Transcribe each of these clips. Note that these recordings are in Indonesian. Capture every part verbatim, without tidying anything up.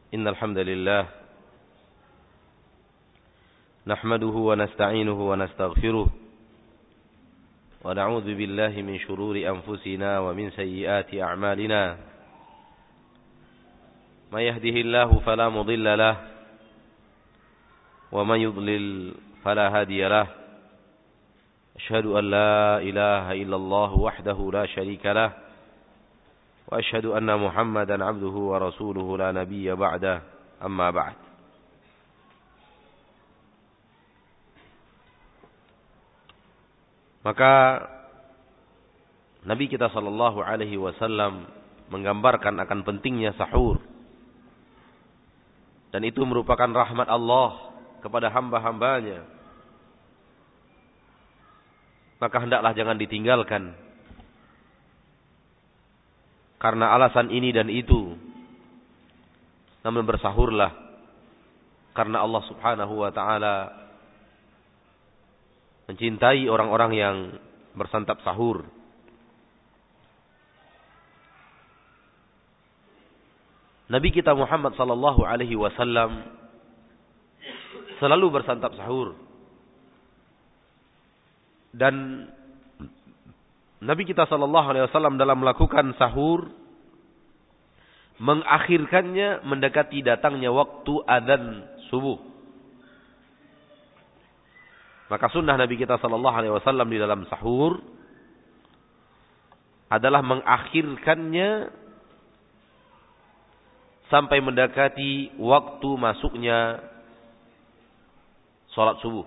إن الحمد لله نحمده ونستعينه ونستغفره ونعوذ بالله من شرور أنفسنا ومن سيئات أعمالنا من يهده الله فلا مضل له ومن يضلل فلا هادي له أشهد أن لا إله إلا الله وحده لا شريك له وأشهد أن محمدا عبده ورسوله لا نبي بعده أما بعد. Maka Nabi kita sallallahu alaihi wasallam menggambarkan akan pentingnya sahur. Dan itu merupakan rahmat Allah kepada hamba-hambanya. Maka hendaklah jangan ditinggalkan. Karena alasan ini dan itu. Namun bersahurlah. Karena Allah subhanahu wa ta'ala mencintai orang-orang yang bersantap sahur. Nabi kita Muhammad sallallahu alaihi wasallam selalu bersantap sahur. Dan Nabi kita sallallahu alaihi wasallam dalam melakukan sahur mengakhirkannya mendekati datangnya waktu adzan subuh. Maka sunnah Nabi kita sallallahu alaihi wasallam di dalam sahur adalah mengakhirkannya sampai mendekati waktu masuknya salat subuh.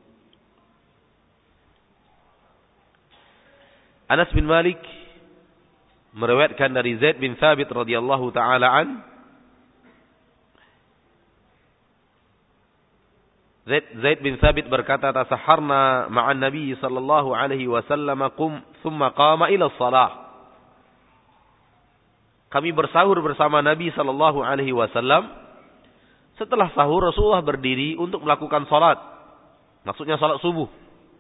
Anas bin Malik meriwayatkan dari Zaid bin Thabit radhiyallahu taala an. Zaid, Zaid bin Thabit berkata, "Tasaharna ma'an Nabi sallallahu alaihi wasallam qum thumma qama ila shalah." Kami bersahur bersama Nabi sallallahu alaihi wasallam. Setelah sahur Rasulullah berdiri untuk melakukan salat. Maksudnya salat subuh.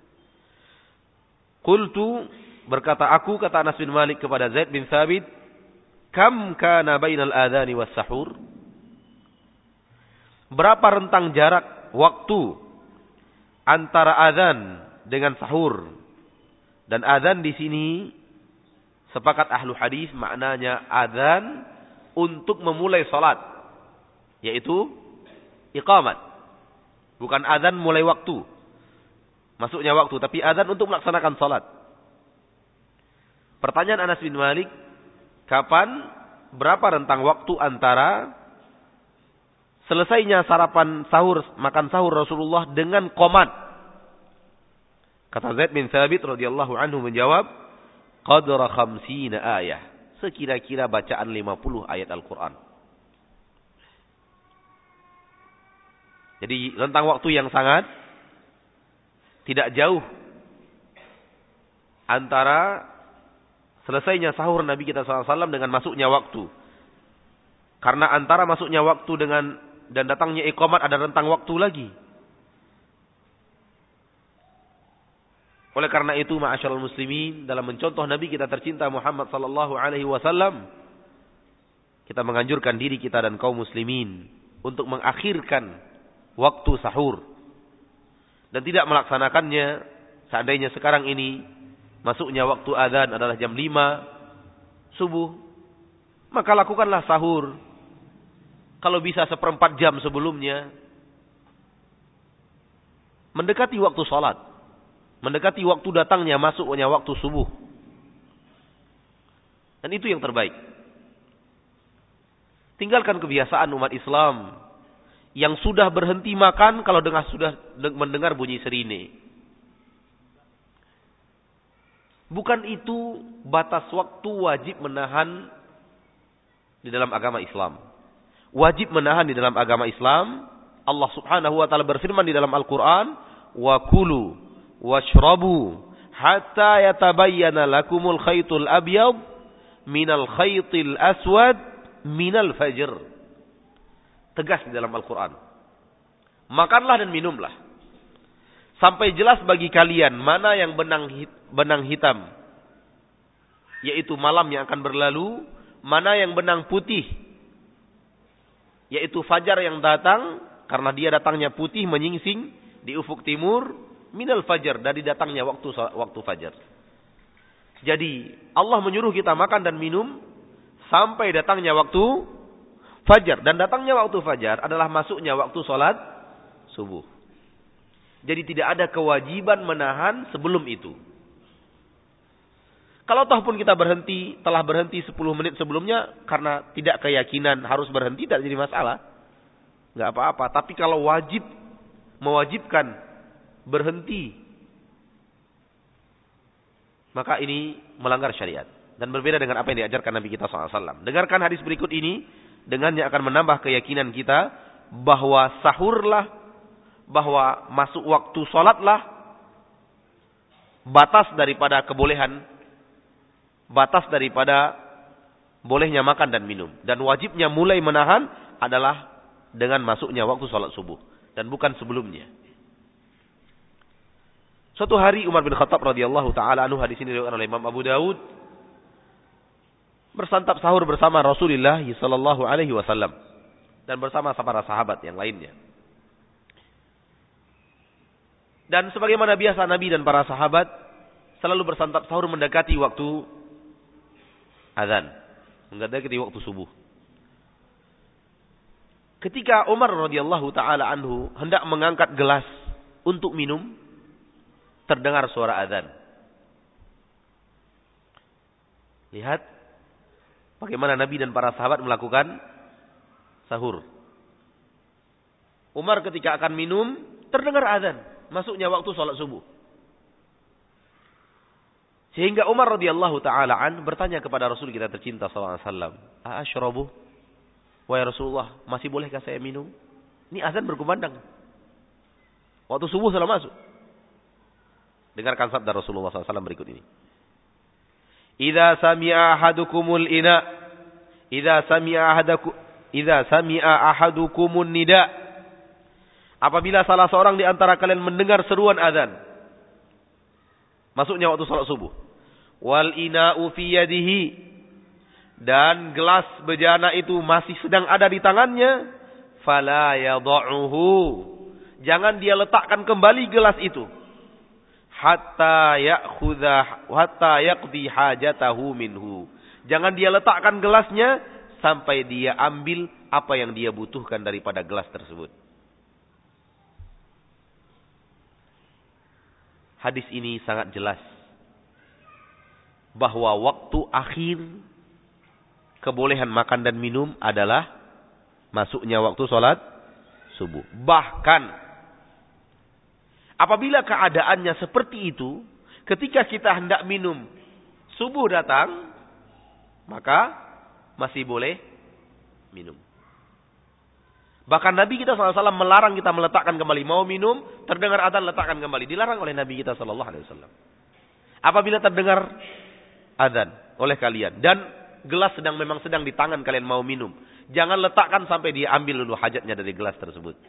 Qultu, berkata aku, kata Anas bin Malik kepada Zaid bin Thabit, "Kam kana bainal adhani was sahur?" Berapa rentang jarak waktu antara azan dengan sahur? Dan azan di sini sepakat ahlu hadis maknanya azan untuk memulai salat, yaitu iqamat. Bukan azan mulai waktu, masuknya waktu, tapi azan untuk melaksanakan salat. Pertanyaan Anas bin Malik, kapan, berapa rentang waktu antara selesainya sarapan sahur, makan sahur Rasulullah dengan qomat? Kata Zaid bin Thabit radhiyallahu anhu menjawab, qadra khamsina ayah, sekira-kira bacaan lima puluh ayat Al-Quran. Jadi rentang waktu yang sangat tidak jauh antara selesainya sahur Nabi kita sallallahu alaihi wasallam dengan masuknya waktu. Karena antara masuknya waktu dengan dan datangnya iqamat ada rentang waktu lagi. Oleh karena itu, ma'asyiral muslimin, dalam mencontoh Nabi kita tercinta Muhammad sallallahu alaihi wasallam, kita menganjurkan diri kita dan kaum muslimin untuk mengakhirkan waktu sahur dan tidak melaksanakannya. Seandainya sekarang ini masuknya waktu azan adalah jam lima subuh, maka lakukanlah sahur. Kalau bisa seperempat jam sebelumnya, mendekati waktu salat, mendekati waktu datangnya masuknya waktu subuh. Dan itu yang terbaik. Tinggalkan kebiasaan umat Islam yang sudah berhenti makan kalau dengar sudah mendengar bunyi sirine. Bukan itu batas waktu wajib menahan di dalam agama Islam. Wajib menahan di dalam agama Islam. Allah subhanahu wa ta'ala berfirman di dalam Al-Quran, "Wa kulu washrabu hatta yatabayyana lakumul khaytul abyad minal khaytil aswad minal fajr." Tegas di dalam Al-Quran. Makanlah dan minumlah sampai jelas bagi kalian mana yang benang hit, benang hitam, yaitu malam yang akan berlalu, mana yang benang putih, yaitu fajar yang datang karena dia datangnya putih menyingsing di ufuk timur, minal fajar, dari datangnya waktu waktu fajar. Jadi Allah menyuruh kita makan dan minum sampai datangnya waktu fajar, dan datangnya waktu fajar adalah masuknya waktu sholat subuh. Jadi tidak ada kewajiban menahan sebelum itu. Kalau toh pun kita berhenti, telah berhenti sepuluh menit sebelumnya karena tidak keyakinan harus berhenti, tidak jadi masalah. Enggak apa-apa. Tapi kalau wajib, mewajibkan berhenti, maka ini melanggar syariat. Dan berbeda dengan apa yang diajarkan Nabi kita shallallahu alaihi wasallam. Dengarkan hadis berikut ini, dengannya akan menambah keyakinan kita bahwa sahurlah, bahwa masuk waktu sholatlah batas daripada kebolehan, batas daripada bolehnya makan dan minum. Dan wajibnya mulai menahan adalah dengan masuknya waktu sholat subuh, dan bukan sebelumnya. Suatu hari Umar bin Khattab radhiyallahu taala anhu, hadis ini diriwayatkan oleh Imam Abu Daud, bersantap sahur bersama Rasulullah sallallahu alaihi wasallam dan bersama para sahabat yang lainnya. Dan sebagaimana biasa Nabi dan para sahabat selalu bersantap sahur mendekati waktu azan, mendekati waktu subuh. Ketika Umar radhiyallahu taala anhu hendak mengangkat gelas untuk minum, terdengar suara azan. Lihat bagaimana Nabi dan para sahabat melakukan sahur. Umar ketika akan minum, terdengar azan, masuknya waktu sholat subuh. Sehingga Umar radhiyallahu taala an bertanya kepada Rasul kita tercinta sallallahu alaihi wasallam, "A'ashrabu? Wahai Rasulullah, masih bolehkah saya minum? Ini azan berkumandang. Waktu subuh sudah masuk." Dengarkan sabda Rasulullah sallallahu alaihi wasallam berikut ini. "Idza sami'a ahadukumul ina, idza sami'a ahadaku, idza sami'a ahadukumun nida." Apabila salah seorang di antara kalian mendengar seruan azan, masuknya waktu salat subuh. Wal ina'u fi yadihi, dan gelas bejana itu masih sedang ada di tangannya, fala yadh'uhu, jangan dia letakkan kembali gelas itu, hatta ya'khudha hatta yaqdi hajatahu minhu, jangan dia letakkan gelasnya sampai dia ambil apa yang dia butuhkan daripada gelas tersebut. Hadis ini sangat jelas bahwa waktu akhir kebolehan makan dan minum adalah masuknya waktu sholat subuh. Bahkan apabila keadaannya seperti itu, ketika kita hendak minum, subuh datang, maka masih boleh minum. Bahkan Nabi kita shallallahu alaihi wasallam melarang kita meletakkan kembali. Mau minum, terdengar adzan, letakkan kembali. Dilarang oleh Nabi kita shallallahu alaihi wasallam. Apabila terdengar adzan oleh kalian dan gelas sedang memang sedang di tangan kalian mau minum, jangan letakkan sampai dia ambil dulu hajatnya dari gelas tersebut.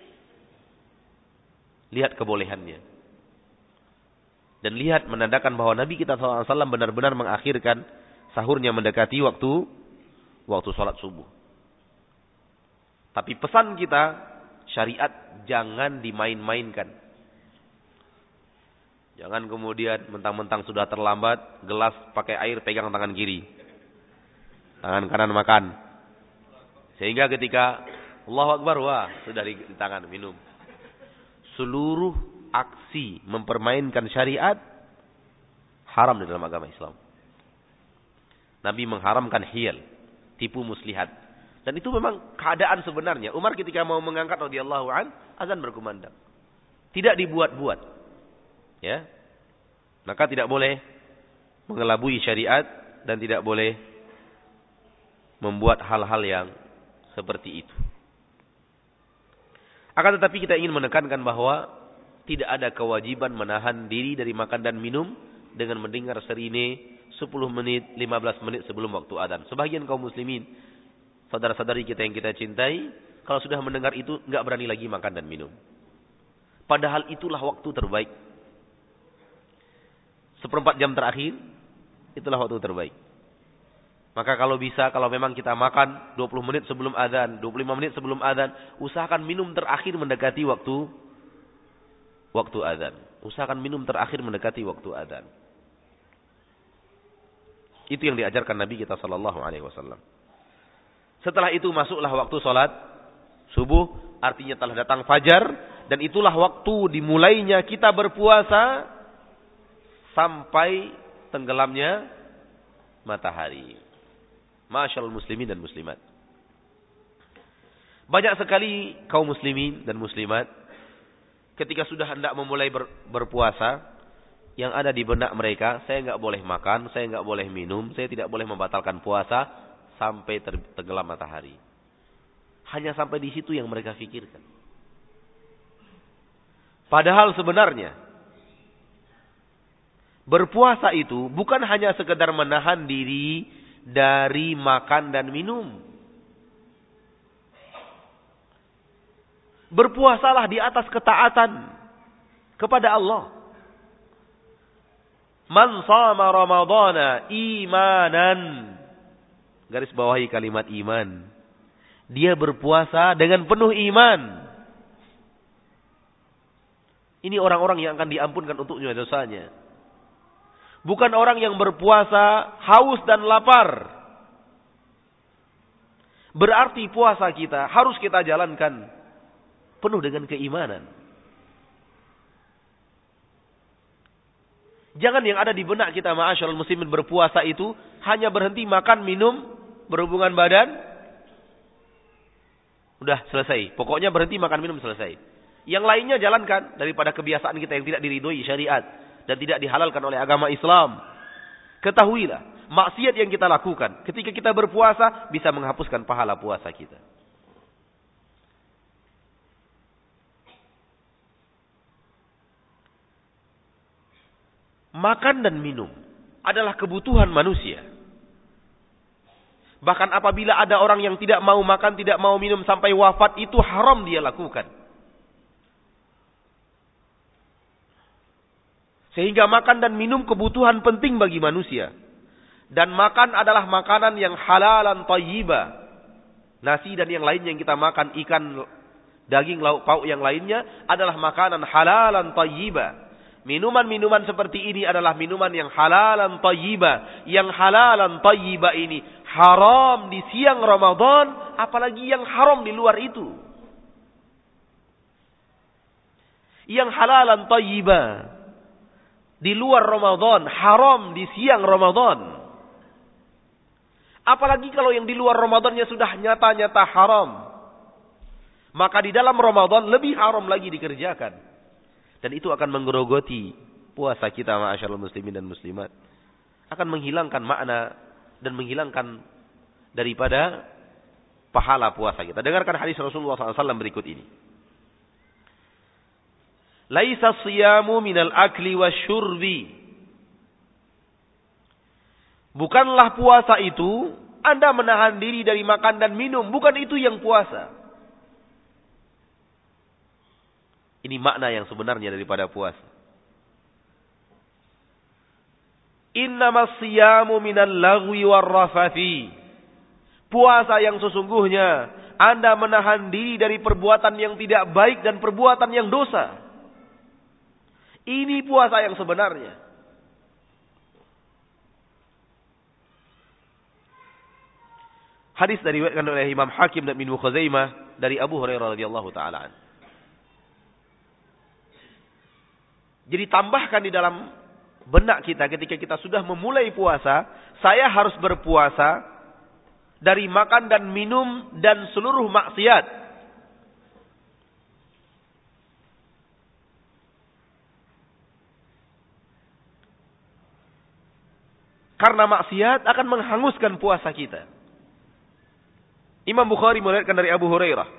Lihat kebolehannya. Dan lihat menandakan bahwa Nabi kita shallallahu alaihi wasallam benar-benar mengakhirkan sahurnya mendekati waktu waktu sholat subuh. Tapi pesan kita, syariat jangan dimain-mainkan. Jangan kemudian mentang-mentang sudah terlambat, gelas pakai air pegang tangan kiri, tangan kanan makan. Sehingga ketika Allahu Akbar, wah sudah di, di tangan minum. Seluruh aksi mempermainkan syariat haram di dalam agama Islam. Nabi mengharamkan hiyal, tipu muslihat. Dan itu memang keadaan sebenarnya. Umar ketika mau mengangkat radhiyallahu an, azan berkumandang. Tidak dibuat-buat. Ya. Maka tidak boleh mengelabui syariat dan tidak boleh membuat hal-hal yang seperti itu. Akan tetapi kita ingin menekankan bahwa tidak ada kewajiban menahan diri dari makan dan minum dengan mendengar serine sepuluh menit, lima belas menit sebelum waktu azan. Sebagian kaum muslimin, saudara-saudari kita yang kita cintai, kalau sudah mendengar itu enggak berani lagi makan dan minum. Padahal itulah waktu terbaik. Seperempat jam terakhir, itulah waktu terbaik. Maka kalau bisa, kalau memang kita makan dua puluh menit sebelum adzan, dua puluh lima menit sebelum adzan, usahakan minum terakhir mendekati waktu waktu adzan. Usahakan minum terakhir mendekati waktu adzan. Itu yang diajarkan Nabi kita sallallahu alaihi wasallam. Setelah itu masuklah waktu salat subuh, artinya telah datang fajar, dan itulah waktu dimulainya kita berpuasa sampai tenggelamnya matahari. Masyaallah muslimin dan muslimat. Banyak sekali kaum muslimin dan muslimat ketika sudah hendak memulai ber, berpuasa, yang ada di benak mereka, saya enggak boleh makan, saya enggak boleh minum, saya tidak boleh membatalkan puasa sampai ter, tenggelam matahari. Hanya sampai di situ yang mereka fikirkan. Padahal sebenarnya berpuasa itu bukan hanya sekedar menahan diri dari makan dan minum. Berpuasalah di atas ketaatan kepada Allah. Man shama ramadhana imanan, garis bawahi kalimat iman. Dia berpuasa dengan penuh iman. Ini orang-orang yang akan diampunkan untuknya dosanya. Bukan orang yang berpuasa haus dan lapar. Berarti puasa kita harus kita jalankan penuh dengan keimanan. Jangan yang ada di benak kita ma'asyiral muslimin berpuasa itu hanya berhenti makan, minum, berhubungan badan. Udah selesai. Pokoknya berhenti makan, minum, selesai. Yang lainnya jalankan daripada kebiasaan kita yang tidak diridhoi syariat dan tidak dihalalkan oleh agama Islam. Ketahuilah, maksiat yang kita lakukan ketika kita berpuasa bisa menghapuskan pahala puasa kita. Makan dan minum adalah kebutuhan manusia. Bahkan apabila ada orang yang tidak mau makan, tidak mau minum sampai wafat, itu haram dia lakukan. Sehingga makan dan minum kebutuhan penting bagi manusia. Dan makan adalah makanan yang halalan thayyibah. Nasi dan yang lainnya yang kita makan, ikan, daging, lauk pauk yang lainnya adalah makanan halalan thayyibah. Minuman-minuman seperti ini adalah minuman yang halalan thayyibah. Yang halalan thayyibah ini haram di siang Ramadan, apalagi yang haram di luar itu. Yang halalan thayyibah di luar Ramadan, haram di siang Ramadan. Apalagi kalau yang di luar Ramadannya sudah nyata-nyata haram. Maka di dalam Ramadan lebih haram lagi dikerjakan. Dan itu akan menggerogoti puasa kita ma'asyiral muslimin dan muslimat. Akan menghilangkan makna dan menghilangkan daripada pahala puasa kita. Dengarkan hadis Rasulullah shallallahu alaihi wasallam berikut ini. Laisa siyamu minal akli wasyurbi. Bukanlah puasa itu Anda menahan diri dari makan dan minum. Bukan itu yang puasa. Ini makna yang sebenarnya daripada puasa. Innamas siyamu minal lagwi warrafathi. Puasa yang sesungguhnya Anda menahan diri dari perbuatan yang tidak baik dan perbuatan yang dosa. Ini puasa yang sebenarnya. Hadis diriwayatkan oleh Imam Hakim dan Ibnu Khuzaimah dari Abu Hurairah radhiyallahu taala. Jadi tambahkan di dalam benak kita ketika kita sudah memulai puasa, saya harus berpuasa dari makan dan minum dan seluruh maksiat. Karena maksiat akan menghanguskan puasa kita. Imam Bukhari meriwayatkan dari Abu Hurairah.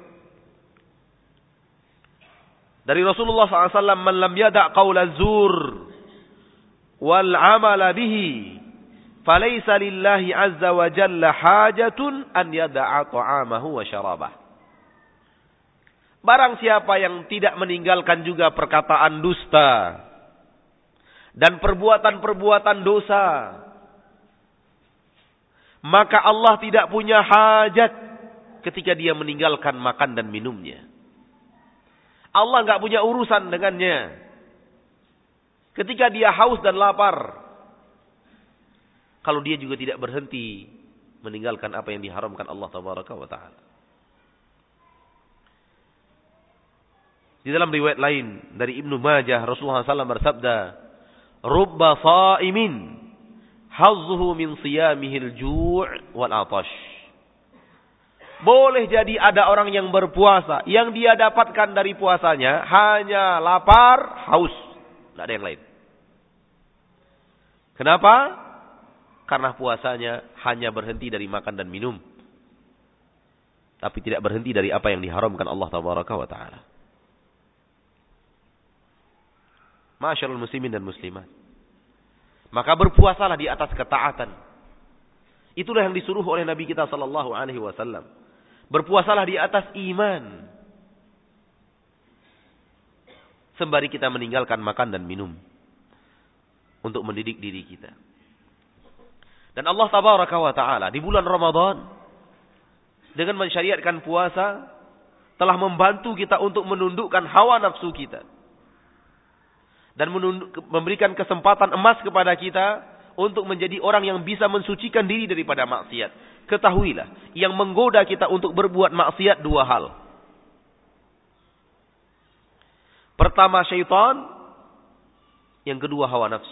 Dari Rasulullah shallallahu alaihi wasallam, "Man lam yada' qawla zur wal 'amala bihi, falaysa lillahi 'azza wa jalla hajatun an yada'a ta'amahu wa syarabah." Barang siapa yang tidak meninggalkan juga perkataan dusta dan perbuatan-perbuatan dosa, maka Allah tidak punya hajat ketika dia meninggalkan makan dan minumnya. Allah enggak punya urusan dengannya ketika dia haus dan lapar. Kalau dia juga tidak berhenti meninggalkan apa yang diharamkan Allah tabaraka wa taala. Di dalam riwayat lain dari Ibnu Majah, Rasulullah sallallahu alaihi wasallam bersabda, "Rubba sha'imin hazzuhu min siyamihil ju' wal 'atash." Boleh jadi ada orang yang berpuasa, yang dia dapatkan dari puasanya hanya lapar, haus, tidak ada yang lain. Kenapa? Karena puasanya hanya berhenti dari makan dan minum, tapi tidak berhenti dari apa yang diharamkan Allah tabaraka wa taala. Masyarul muslimin dan muslimat, maka berpuasalah di atas ketaatan. Itulah yang disuruh oleh Nabi kita sallallahu alaihi wasallam. Berpuasalah di atas iman, sembari kita meninggalkan makan dan minum untuk mendidik diri kita. Dan Allah tabaraka wa taala di bulan Ramadan dengan mensyariatkan puasa telah membantu kita untuk menundukkan hawa nafsu kita dan menunduk, memberikan kesempatan emas kepada kita untuk menjadi orang yang bisa mensucikan diri daripada maksiat. Ketahuilah, yang menggoda kita untuk berbuat maksiat dua hal. Pertama syaitan, yang kedua hawa nafsu.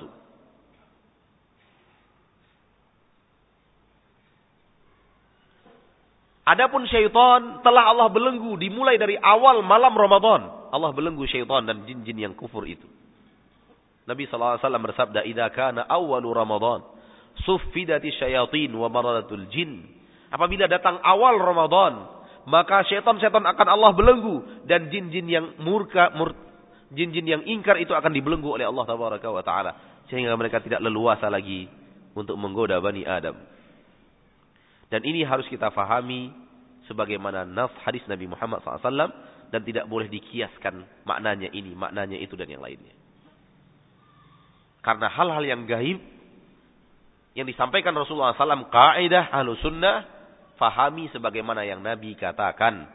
Adapun syaitan telah Allah belenggu dimulai dari awal malam Ramadan. Allah belenggu syaitan dan jin-jin yang kufur itu. Nabi sallallahu alaihi wasallam bersabda, "Idza kana awwalu Ramadan, suffidati syayatin wa maradatul jin." Apabila datang awal Ramadan, maka syaitan-syaitan akan Allah belenggu dan jin-jin yang murka, mur, jin-jin yang ingkar itu akan dibelenggu oleh Allah tabaraka wa taala sehingga mereka tidak leluasa lagi untuk menggoda Bani Adam. Dan ini harus kita fahami sebagaimana nas hadis Nabi Muhammad sallallahu alaihi wasallam dan tidak boleh dikiaskan maknanya ini, maknanya itu dan yang lainnya. Karena hal-hal yang gaib yang disampaikan Rasulullah sallallahu alaihi wasallam, kaidah Ahlus Sunnah, fahami sebagaimana yang Nabi katakan.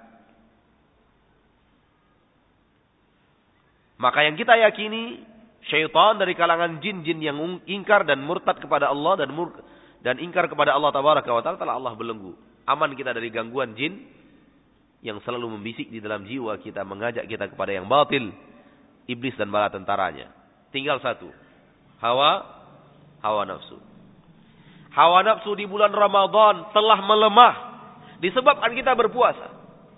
Maka yang kita yakini, syaitan dari kalangan jin-jin yang ingkar dan murtad kepada Allah dan mur dan ingkar kepada Allah tabaraka wa taala telah Allah belenggu. Aman kita dari gangguan jin yang selalu membisik di dalam jiwa kita, mengajak kita kepada yang batil, iblis dan bala tentaranya. Tinggal satu, hawa hawa nafsu. Hawa nafsu di bulan Ramadan telah melemah disebabkan kita berpuasa.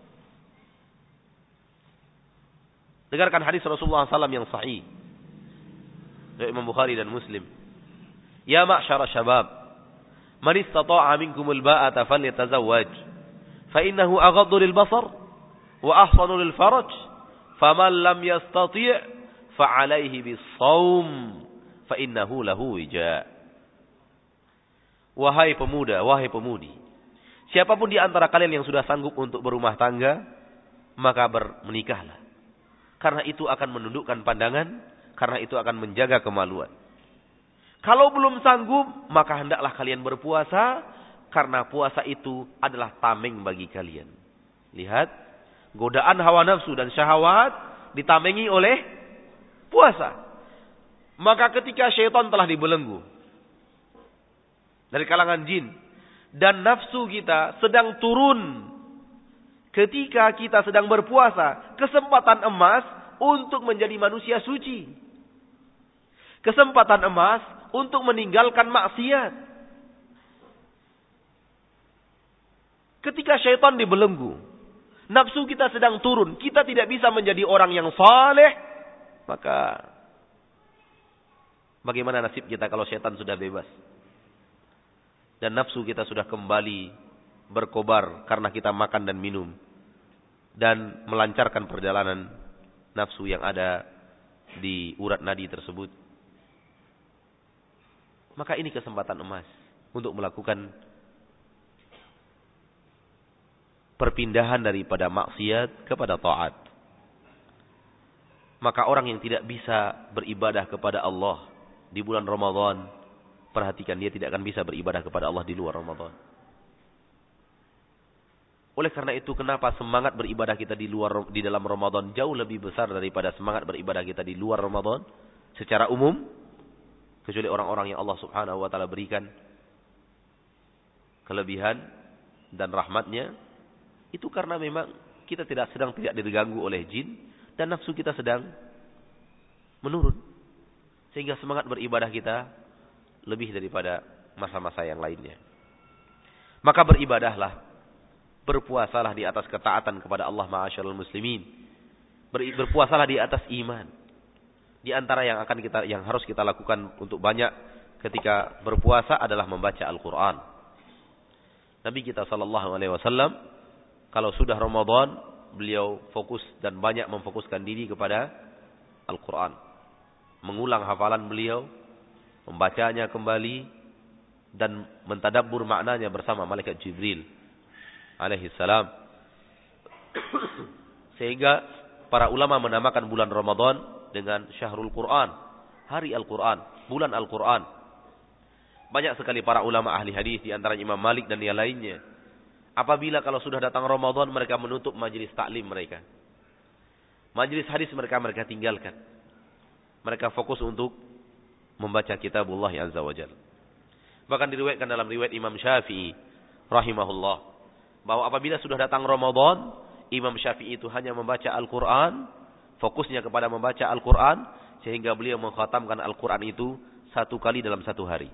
Dengarkan hadis Rasulullah sallallahu alaihi wasallam yang sahih dari Imam Bukhari dan Muslim. Ya ma'syara syabab, man istata'a minkumul ba'ata falyatazawwaj, fa innahu aghaddu lil basar wa ahsanu lil faraj, faman lam yastati' fa 'alaihi bis-shaum fa innahu lahu wija'. Wahai pemuda, wahai pemudi, siapapun di antara kalian yang sudah sanggup untuk berumah tangga, maka bermenikahlah. Karena itu akan menundukkan pandangan, karena itu akan menjaga kemaluan. Kalau belum sanggup, maka hendaklah kalian berpuasa, karena puasa itu adalah tameng bagi kalian. Lihat, godaan hawa nafsu dan syahwat ditamengi oleh puasa. Maka ketika syaitan telah dibelenggu dari kalangan jin dan nafsu kita sedang turun ketika kita sedang berpuasa, kesempatan emas untuk menjadi manusia suci, kesempatan emas untuk meninggalkan maksiat. Ketika syaitan dibelenggu, nafsu kita sedang turun, kita tidak bisa menjadi orang yang saleh, maka bagaimana nasib kita kalau syaitan sudah bebas? Dan nafsu kita sudah kembali berkobar karena kita makan dan minum. Dan melancarkan perjalanan nafsu yang ada di urat nadi tersebut. Maka ini kesempatan emas untuk melakukan perpindahan daripada maksiat kepada taat. Maka orang yang tidak bisa beribadah kepada Allah di bulan Ramadan, perhatikan dia tidak akan bisa beribadah kepada Allah di luar Ramadan. Oleh karena itu, kenapa semangat beribadah kita di luar di dalam Ramadan jauh lebih besar daripada semangat beribadah kita di luar Ramadan secara umum, kecuali orang-orang yang Allah Subhanahu wa taala berikan kelebihan dan rahmatnya, itu karena memang kita tidak sedang tidak diganggu oleh jin dan nafsu kita sedang menurun. Sehingga semangat beribadah kita lebih daripada masa-masa yang lainnya. Maka beribadahlah, berpuasalah di atas ketaatan kepada Allah ma'asyiral muslimin. Ber, berpuasalah di atas iman. Di antara yang akan kita yang harus kita lakukan untuk banyak ketika berpuasa adalah membaca Al-Qur'an. Nabi kita sallallahu alaihi wasallam kalau sudah Ramadan, beliau fokus dan banyak memfokuskan diri kepada Al-Qur'an. Mengulang hafalan beliau, membacanya kembali dan mentadabbur maknanya bersama malaikat Jibril alaihi salam. Sehingga para ulama menamakan bulan Ramadan dengan Syahrul Quran, hari Al-Quran, bulan Al-Quran. Banyak sekali para ulama ahli hadis di antara Imam Malik dan yang lainnya. Apabila kalau sudah datang Ramadan, mereka menutup majelis taklim mereka. Majelis hadis mereka mereka tinggalkan. Mereka fokus untuk membaca kitabullah azza wa jalla. Bahkan diriwayatkan dalam riwayat Imam Syafi'i rahimahullah bahwa apabila sudah datang Ramadan, Imam Syafi'i itu hanya membaca Al-Quran, fokusnya kepada membaca Al-Quran, sehingga beliau mengkhatamkan Al-Quran itu satu kali dalam satu hari.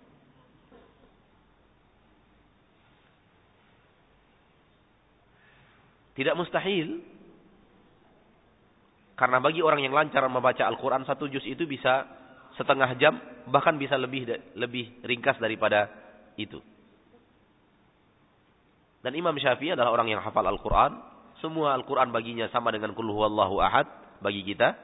Tidak mustahil, karena bagi orang yang lancar membaca Al-Quran, satu juz itu bisa setengah jam, bahkan bisa lebih lebih ringkas daripada itu. Dan Imam Syafi'i adalah orang yang hafal Al-Quran. Semua Al-Quran baginya sama dengan Qul huwallahu ahad bagi kita.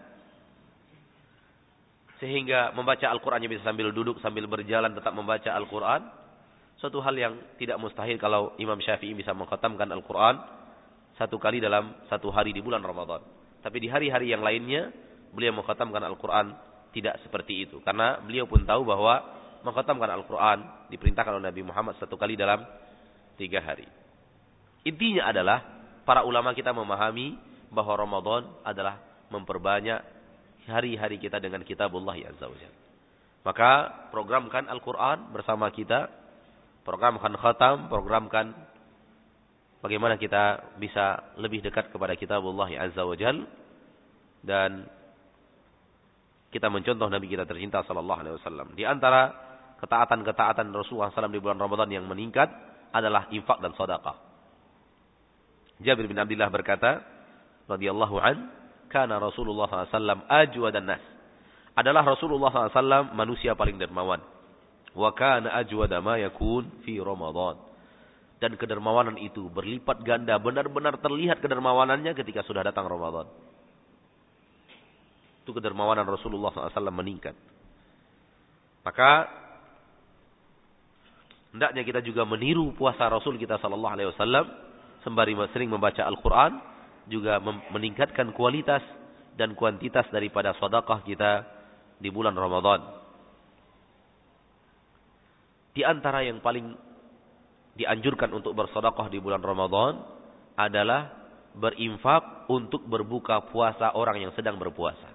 Sehingga membaca Al-Qurannya bisa sambil duduk, sambil berjalan tetap membaca Al-Quran. Suatu hal yang tidak mustahil kalau Imam Syafi'i bisa mengkhatamkan Al-Quran satu kali dalam satu hari di bulan Ramadan. Tapi di hari-hari yang lainnya, beliau mengkhatamkan Al-Quran tidak seperti itu. Karena beliau pun tahu bahwa mengkhatamkan Al-Quran diperintahkan oleh Nabi Muhammad satu kali dalam tiga hari. Intinya adalah, para ulama kita memahami bahwa Ramadan adalah memperbanyak hari-hari kita dengan kitabullah azza wa jalla. Maka programkan Al-Quran bersama kita, programkan khatam, programkan bagaimana kita bisa lebih dekat kepada kitabullah azza wa jalla, dan kita mencontoh Nabi kita tercinta sallallahu alaihi wasallam. Di antara ketaatan-ketaatan Rasulullah sallallahu alaihi wasallam di bulan Ramadan yang meningkat adalah infak dan sedekah. Jabir bin Abdullah berkata, radhiyallahu an, kana Rasulullah sallallahu alaihi wasallam ajwadan nas. Adalah Rasulullah sallallahu alaihi wasallam manusia paling dermawan. Wa kana ajwada ma yakun fi Ramadan. Dan kedermawanan itu berlipat ganda, benar-benar terlihat kedermawanannya ketika sudah datang Ramadan. Itu kedermawanan Rasulullah sallallahu alaihi wasallam meningkat. Maka hendaknya kita juga meniru puasa Rasul kita sallallahu alaihi wasallam, sembari sering membaca Al-Quran, juga meningkatkan kualitas dan kuantitas daripada sedekah kita di bulan Ramadan. Di antara yang paling dianjurkan untuk bersedekah di bulan Ramadan adalah berinfak untuk berbuka puasa orang yang sedang berpuasa.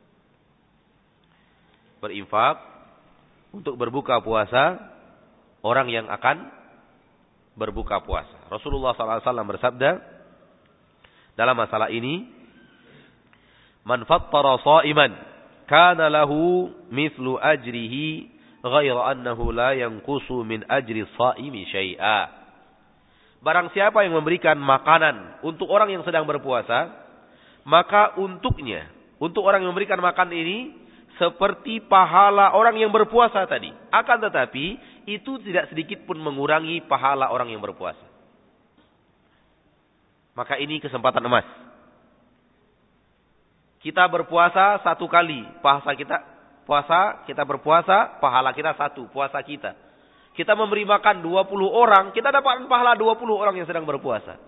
Berinfak untuk berbuka puasa orang yang akan berbuka puasa. Rasulullah sallallahu alaihi wasallam bersabda dalam masalah ini, "Man fattara sha'iman kana lahu mithlu ajrihi ghaira annahu la yanqusu min ajri shaimi syai'a." Barang siapa yang memberikan makanan untuk orang yang sedang berpuasa, maka untuknya, untuk orang yang memberikan makan ini seperti pahala orang yang berpuasa tadi. Akan tetapi itu tidak sedikit pun mengurangi pahala orang yang berpuasa. Maka ini kesempatan emas. Kita berpuasa satu kali, puasa kita puasa, kita berpuasa, pahala kita satu, puasa kita. Kita memberi makan dua puluh orang, kita dapat pahala dua puluh orang yang sedang berpuasa.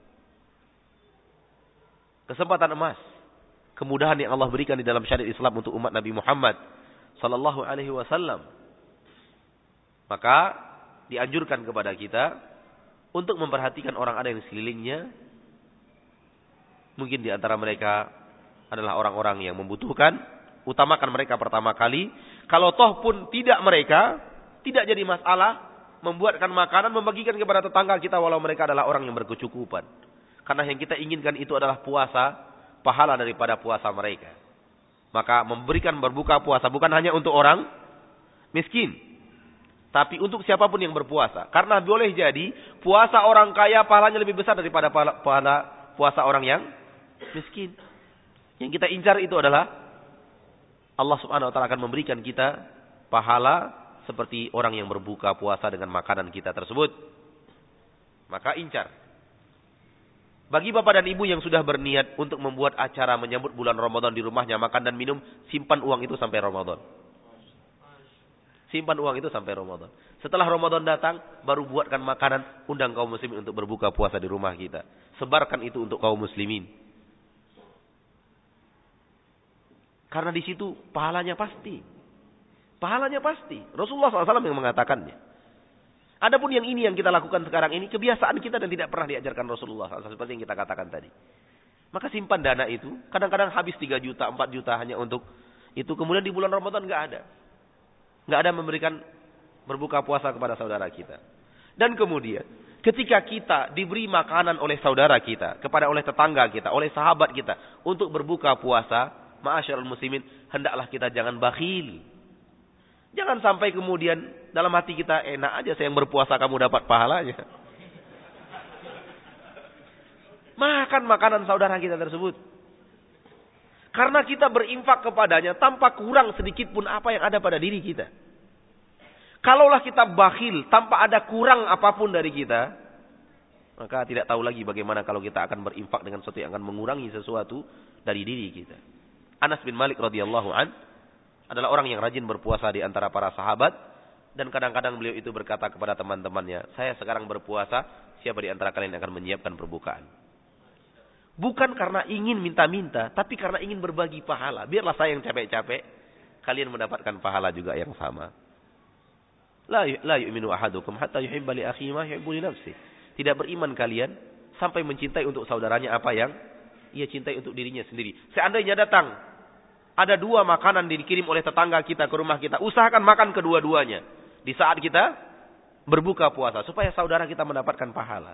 Kesempatan emas. Kemudahan yang Allah berikan di dalam syariat Islam untuk umat Nabi Muhammad sallallahu alaihi wasallam. Maka dianjurkan kepada kita untuk memperhatikan orang ada yang di sekelilingnya. Mungkin di antara mereka adalah orang-orang yang membutuhkan. Utamakan mereka pertama kali. Kalau toh pun tidak mereka, tidak jadi masalah. Membuatkan makanan, membagikan kepada tetangga kita walau mereka adalah orang yang berkecukupan. Karena yang kita inginkan itu adalah puasa, pahala daripada puasa mereka. Maka memberikan berbuka puasa bukan hanya untuk orang miskin, tapi untuk siapapun yang berpuasa. Karena boleh jadi puasa orang kaya pahalanya lebih besar daripada pahala, pahala puasa orang yang miskin. Yang kita incar itu adalah Allah Subhanahu wa taala akan memberikan kita pahala seperti orang yang berbuka puasa dengan makanan kita tersebut. Maka incar. Bagi bapak dan ibu yang sudah berniat untuk membuat acara menyambut bulan Ramadan di rumahnya, makan dan minum, simpan uang itu sampai Ramadan. Simpan uang itu sampai Ramadan. Setelah Ramadan datang, baru buatkan makanan, undang kaum muslimin untuk berbuka puasa di rumah kita. Sebarkan itu untuk kaum muslimin. Karena di situ pahalanya pasti. Pahalanya pasti. Rasulullah shallallahu alaihi wasallam yang mengatakannya. Adapun yang ini yang kita lakukan sekarang ini, kebiasaan kita dan tidak pernah diajarkan Rasulullah shallallahu alaihi wasallam, seperti yang kita katakan tadi. Maka simpan dana itu. Kadang-kadang habis tiga juta, empat juta hanya untuk itu. Kemudian di bulan Ramadan nggak ada. Nggak ada memberikan berbuka puasa kepada saudara kita. Dan kemudian ketika kita diberi makanan oleh saudara kita, kepada oleh tetangga kita, oleh sahabat kita untuk berbuka puasa, ma'asyiral muslimin, hendaklah kita jangan bakhil. Jangan sampai kemudian dalam hati kita, enak aja saya yang berpuasa kamu dapat pahalanya. Makan makanan saudara kita tersebut. Karena kita berinfak kepadanya tanpa kurang sedikit pun apa yang ada pada diri kita. Kalaulah kita bakhil tanpa ada kurang apapun dari kita, maka tidak tahu lagi bagaimana kalau kita akan berinfak dengan sesuatu yang akan mengurangi sesuatu dari diri kita. Anas bin Malik radhiyallahu an adalah orang yang rajin berpuasa di antara para sahabat, dan kadang-kadang beliau itu berkata kepada teman-temannya, saya sekarang berpuasa, siapa di antara kalian yang akan menyiapkan perbukaan? Bukan karena ingin minta-minta, tapi karena ingin berbagi pahala. Biarlah saya yang capek-capek, kalian mendapatkan pahala juga yang sama. La la yu'minu ahadukum hatta yuhibba li akhihi ma yuhibbu li nafsihi. Tidak beriman kalian sampai mencintai untuk saudaranya apa yang ia cintai untuk dirinya sendiri. Seandainya datang ada dua makanan dikirim oleh tetangga kita ke rumah kita, usahakan makan kedua-duanya di saat kita berbuka puasa supaya saudara kita mendapatkan pahala.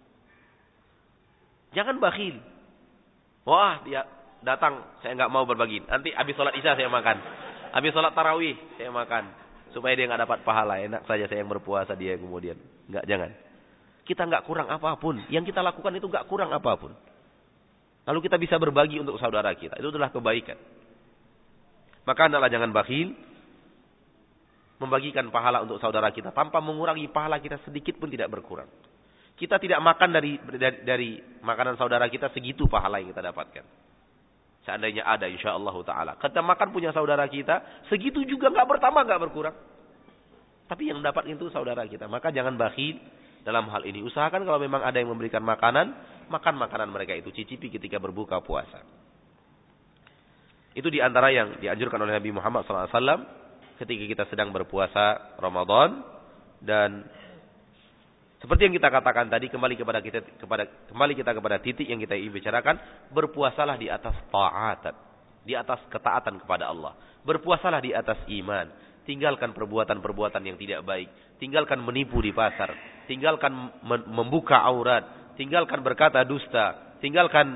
Jangan bakhil. Wah, dia datang, saya enggak mau berbagi. Nanti habis sholat isya saya makan. Habis sholat tarawih saya makan. Supaya dia enggak dapat pahala. Enak saja saya yang berpuasa, dia kemudian. Enggak, jangan. Kita enggak kurang apapun. Yang kita lakukan itu enggak kurang apapun. Lalu kita bisa berbagi untuk saudara kita. Itu adalah kebaikan. Maka hendaklah jangan bakhil membagikan pahala untuk saudara kita tanpa mengurangi pahala kita sedikit pun tidak berkurang. Kita tidak makan dari dari, dari makanan saudara kita segitu pahala yang kita dapatkan. Seandainya ada insyaallah taala. Kita makan punya saudara kita, segitu juga enggak bertambah enggak berkurang. Tapi yang dapat itu saudara kita. Maka jangan bakhil dalam hal ini. Usahakan kalau memang ada yang memberikan makanan, makan makanan mereka itu, cicipi ketika berbuka puasa. Itu di antara yang dianjurkan oleh Nabi Muhammad sallallahu alaihi wasallam ketika kita sedang berpuasa Ramadan. Dan seperti yang kita katakan tadi, kembali kepada kita kepada kembali kita kepada titik yang kita ingin bicarakan, berpuasalah di atas taat, di atas ketaatan kepada Allah. Berpuasalah di atas iman. Tinggalkan perbuatan-perbuatan yang tidak baik, tinggalkan menipu di pasar, tinggalkan membuka aurat, tinggalkan berkata dusta, tinggalkan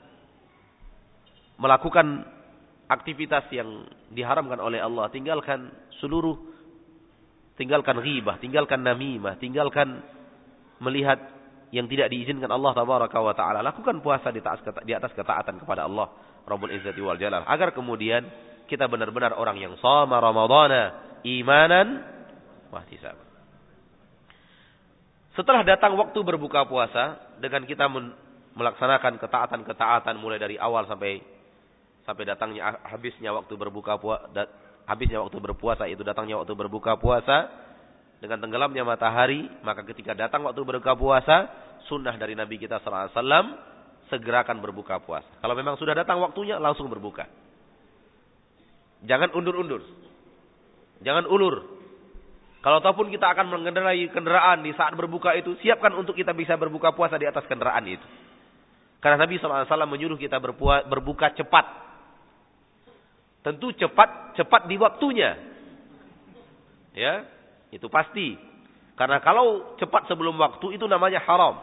melakukan aktivitas yang diharamkan oleh Allah, tinggalkan seluruh, tinggalkan ghibah, tinggalkan namimah, tinggalkan melihat yang tidak diizinkan Allah tabaraka wa taala. Lakukan puasa di atas di atas ketaatan kepada Allah Rabbul Izzati wal Jalal, agar kemudian kita benar-benar orang yang shoma ramadhana imanan wa ihtisaban. Setelah datang waktu berbuka puasa, dengan kita melaksanakan ketaatan-ketaatan mulai dari awal sampai sampai datangnya habisnya waktu berbuka puasa, habisnya waktu berpuasa itu datangnya waktu berbuka puasa dengan tenggelamnya matahari, maka ketika datang waktu berbuka puasa, sunnah dari Nabi kita sallallahu alaihi wasallam segerakan berbuka puasa. Kalau memang sudah datang waktunya, langsung berbuka. Jangan undur-undur. Jangan ulur. Kalau ataupun kita akan mengendarai kendaraan di saat berbuka itu, siapkan untuk kita bisa berbuka puasa di atas kendaraan itu. Karena Nabi shallallahu alaihi wasallam menyuruh kita berpuasa, berbuka cepat. Tentu cepat, cepat di waktunya. Ya, itu pasti. Karena kalau cepat sebelum waktu itu namanya haram.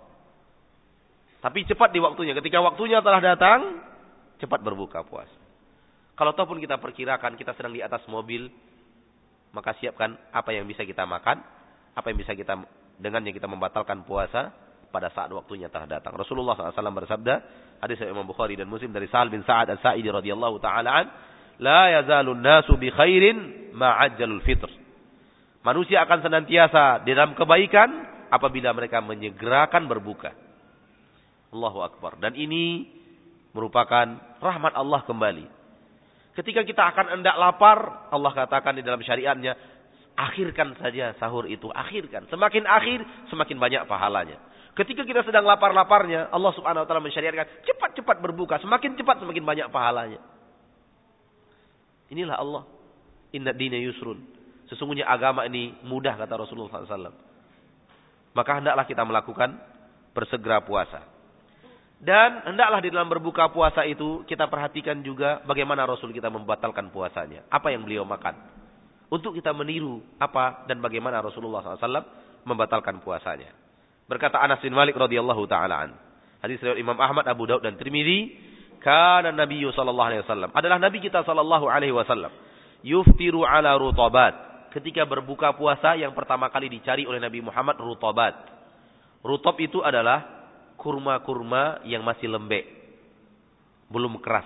Tapi cepat di waktunya. Ketika waktunya telah datang, cepat berbuka puasa. Kalau ataupun kita perkirakan kita sedang di atas mobil, maka siapkan apa yang bisa kita makan, apa yang bisa kita dengannya kita membatalkan puasa pada saat waktunya telah datang. Rasulullah shallallahu alaihi wasallam bersabda, hadis Imam Bukhari dan Muslim dari Sa'ad bin Sa'ad As-Sa'idi radhiyallahu taala an, la yazalun nasu bi khairin ma'ajjalul fitr. Manusia akan senantiasa di dalam kebaikan apabila mereka menyegerakan berbuka. Allahu akbar. Dan ini merupakan rahmat Allah kembali. Ketika kita akan hendak lapar, Allah katakan di dalam syariatnya, akhirkan saja sahur itu, akhirkan. Semakin akhir, semakin banyak pahalanya. Ketika kita sedang lapar-laparnya, Allah subhanahu wa ta'ala mensyariatkan, cepat-cepat berbuka, semakin cepat semakin banyak pahalanya. Inilah Allah. Inna dina yusrun. Sesungguhnya agama ini mudah, kata Rasulullah shallallahu alaihi wasallam. Maka hendaklah kita melakukan bersegera puasa. Dan hendaklah di dalam berbuka puasa itu kita perhatikan juga bagaimana Rasul kita membatalkan puasanya. Apa yang beliau makan. Untuk kita meniru apa dan bagaimana Rasulullah shallallahu alaihi wasallam membatalkan puasanya. Berkata Anas bin Malik radhiyallahu ta'ala an. Hadis riwayat Imam Ahmad, Abu Daud dan Tirmidzi. Kana Nabi sallallahu alaihi wasallam. Adalah Nabi kita sallallahu alaihi wasallam. Yuftiru ala rutabat. Ketika berbuka puasa yang pertama kali dicari oleh Nabi Muhammad rutabat. Rutab itu adalah kurma-kurma yang masih lembek. Belum keras.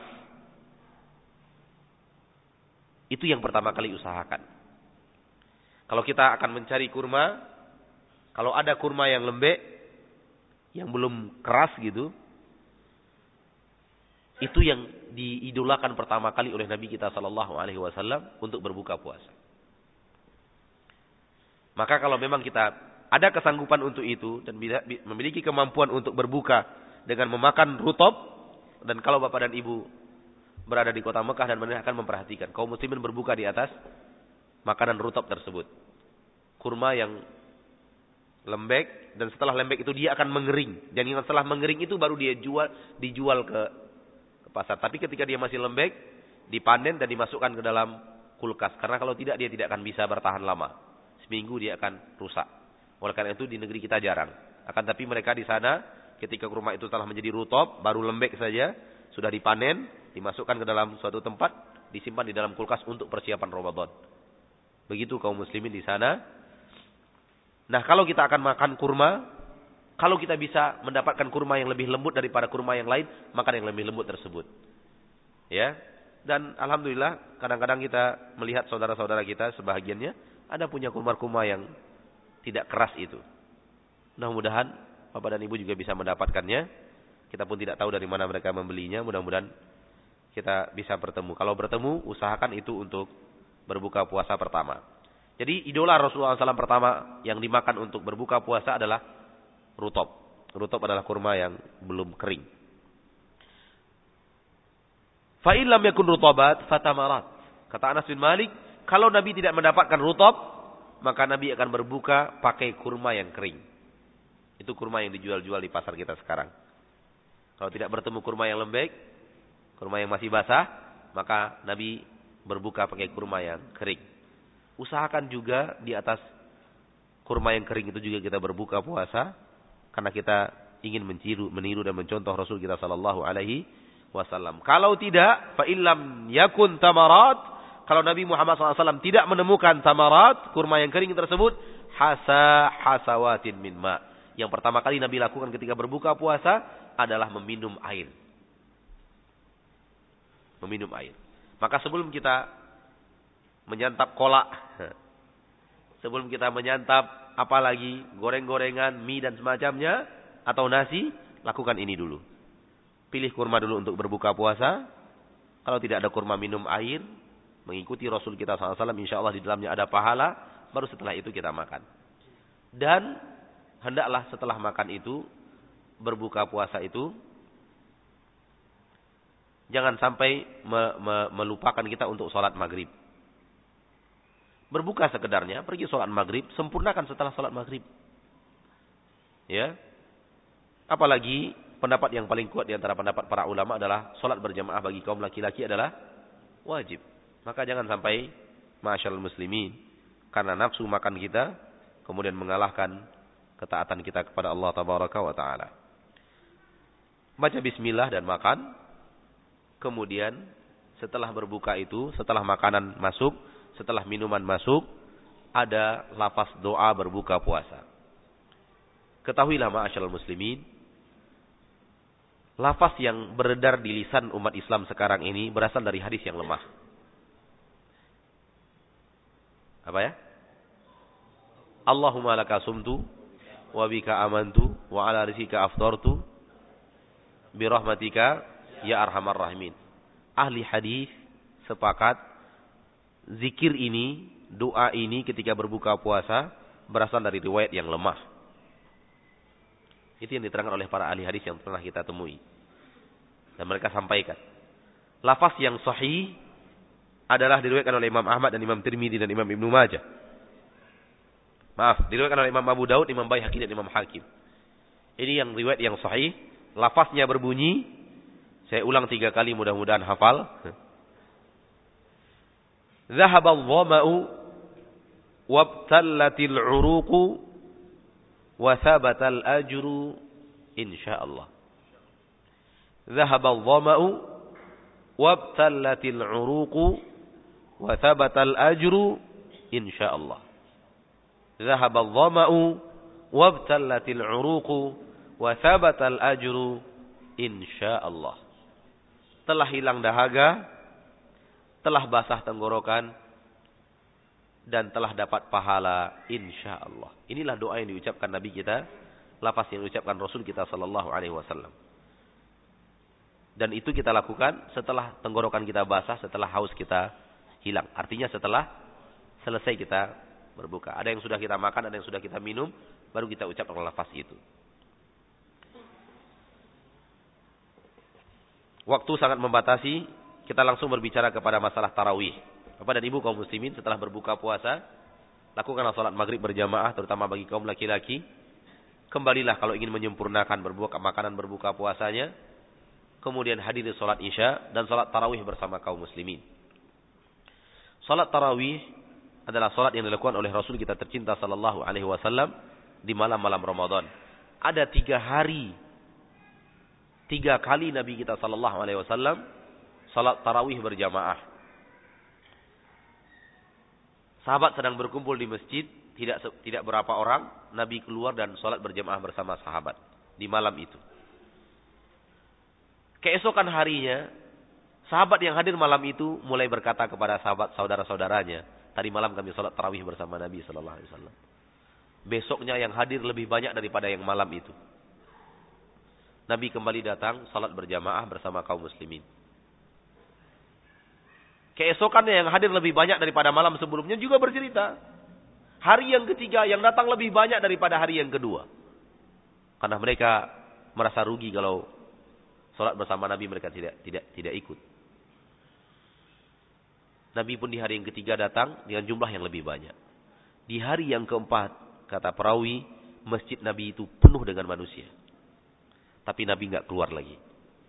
Itu yang pertama kali usahakan. Kalau kita akan mencari kurma, kalau ada kurma yang lembek, yang belum keras gitu, itu yang diidolakan pertama kali oleh Nabi kita sallallahu alaihi wasallam untuk berbuka puasa. Maka kalau memang kita ada kesanggupan untuk itu dan memiliki kemampuan untuk berbuka dengan memakan rutab, dan kalau bapak dan ibu berada di kota Mekah dan Madinah akan memperhatikan kaum muslimin berbuka di atas makanan rutab tersebut. Kurma yang lembek, dan setelah lembek itu dia akan mengering, dan yang setelah mengering itu baru dia jual dijual ke, ke pasar. Tapi ketika dia masih lembek, dipanen dan dimasukkan ke dalam kulkas, karena kalau tidak dia tidak akan bisa bertahan lama. Seminggu dia akan rusak. Oleh karena itu di negeri kita jarang. Akan tapi mereka di sana ketika kurma itu telah menjadi rutab, baru lembek saja, sudah dipanen, dimasukkan ke dalam suatu tempat, disimpan di dalam kulkas untuk persiapan Ramadan. Begitu kaum muslimin di sana. Nah, kalau kita akan makan kurma, kalau kita bisa mendapatkan kurma yang lebih lembut daripada kurma yang lain, makan yang lebih lembut tersebut. Ya. Dan alhamdulillah kadang-kadang kita melihat saudara-saudara kita sebahagiannya ada punya kurma-kurma yang tidak keras itu. Mudah-mudahan Bapak dan Ibu juga bisa mendapatkannya. Kita pun tidak tahu dari mana mereka membelinya. Mudah-mudahan kita bisa bertemu. Kalau bertemu, usahakan itu untuk berbuka puasa pertama. Jadi idola Rasulullah shallallahu alaihi wasallam pertama yang dimakan untuk berbuka puasa adalah rutab. Rutab adalah kurma yang belum kering. Fa in lam yakun rutabat fatamarat. Kata Anas bin Malik, kalau Nabi tidak mendapatkan rutab, maka Nabi akan berbuka pakai kurma yang kering. Itu kurma yang dijual-jual di pasar kita sekarang. Kalau tidak bertemu kurma yang lembek, kurma yang masih basah, maka Nabi berbuka pakai kurma yang kering. Usahakan juga di atas kurma yang kering itu juga kita berbuka puasa, karena kita ingin meniru, meniru dan mencontoh Rasul kita sallallahu alaihi wasallam. Kalau tidak, fa illam yakun tamarat, kalau Nabi Muhammad shallallahu alaihi wasallam tidak menemukan tamarat, kurma yang kering tersebut, hasa hasawatin min ma. Yang pertama kali Nabi lakukan ketika berbuka puasa adalah meminum air. Meminum air. Maka sebelum kita menyantap kolak, sebelum kita menyantap apalagi goreng-gorengan, mie dan semacamnya, atau nasi, lakukan ini dulu. Pilih kurma dulu untuk berbuka puasa. Kalau tidak ada kurma, minum air. Mengikuti Rasul kita sallallahu alaihi wasallam, insya Allah di dalamnya ada pahala. Baru setelah itu kita makan. Dan hendaklah setelah makan itu, berbuka puasa itu, jangan sampai me, me, melupakan kita untuk sholat maghrib. Berbuka sekedarnya, pergi sholat maghrib, sempurnakan setelah sholat maghrib. Ya. Apalagi pendapat yang paling kuat di antara pendapat para ulama adalah sholat berjamaah bagi kaum laki-laki adalah wajib. Maka jangan sampai ma'asyiral muslimin, karena nafsu makan kita kemudian mengalahkan ketaatan kita kepada Allah tabaraka wa taala. Baca bismillah dan makan. Kemudian setelah berbuka itu, setelah makanan masuk, setelah minuman masuk, ada lafaz doa berbuka puasa. Ketahuilah ma'asyiral muslimin, lafaz yang beredar di lisan umat Islam sekarang ini berasal dari hadis yang lemah. Apa ya? Allahumma laka sumtu wa bika amantu wa ala rizqika aftartu bi rahmatika ya arhamar rahimin. Ahli hadis sepakat zikir ini, doa ini ketika berbuka puasa berasal dari riwayat yang lemah. Itu yang diterangkan oleh para ahli hadis yang pernah kita temui. Dan mereka sampaikan. Lafaz yang sahih adalah diriwayatkan oleh Imam Ahmad dan Imam Tirmidzi dan Imam Ibnu Majah. Maaf, diriwayatkan oleh Imam Abu Daud, Imam Baihaqi dan Imam Hakim. Ini yang riwayat yang sahih. Lafaznya berbunyi, saya ulang tiga kali mudah-mudahan hafal. Zahabal dhama'u wabtallatil 'uruqu wa thabatal ajru insyaallah. Zahabal dhama'u wabtallatil 'uruqu wa thabatal ajru insyaallah. Zahabal dhama'u wabtallatil 'uruqu wa thabatal ajru insyaallah. Telah hilang dahaga, telah basah tenggorokan, dan telah dapat pahala insyaallah. Inilah doa yang diucapkan Nabi kita, lafaz yang diucapkan Rasul kita sallallahu alaihi wasallam. Dan itu kita lakukan setelah tenggorokan kita basah, setelah haus kita hilang. Artinya setelah selesai kita berbuka. Ada yang sudah kita makan, ada yang sudah kita minum, baru kita ucapkan lafaz itu. Waktu sangat membatasi, kita langsung berbicara kepada masalah tarawih. Bapak dan Ibu kaum muslimin, setelah berbuka puasa, lakukanlah salat maghrib berjamaah, terutama bagi kaum laki-laki. Kembalilah kalau ingin menyempurnakan berbuka makanan berbuka puasanya. Kemudian hadiri salat isya dan salat tarawih bersama kaum muslimin. Salat tarawih adalah salat yang dilakukan oleh Rasul kita tercinta sallallahu alaihi wasallam di malam-malam Ramadan. Ada tiga hari, tiga kali Nabi kita sallallahu alaihi wasallam salat tarawih berjamaah. Sahabat sedang berkumpul di masjid, tidak tidak berapa orang, Nabi keluar dan salat berjamaah bersama sahabat di malam itu. Keesokan harinya, sahabat yang hadir malam itu mulai berkata kepada sahabat saudara-saudaranya, tadi malam kami salat tarawih bersama Nabi sallallahu alaihi wasallam. Besoknya yang hadir lebih banyak daripada yang malam itu. Nabi kembali datang salat berjamaah bersama kaum muslimin. Keesokannya yang hadir lebih banyak daripada malam sebelumnya juga bercerita. Hari yang ketiga yang datang lebih banyak daripada hari yang kedua. Karena mereka merasa rugi kalau salat bersama Nabi mereka tidak tidak tidak ikut. Nabi pun di hari yang ketiga datang dengan jumlah yang lebih banyak. Di hari yang keempat, kata perawi, masjid Nabi itu penuh dengan manusia. Tapi Nabi enggak keluar lagi.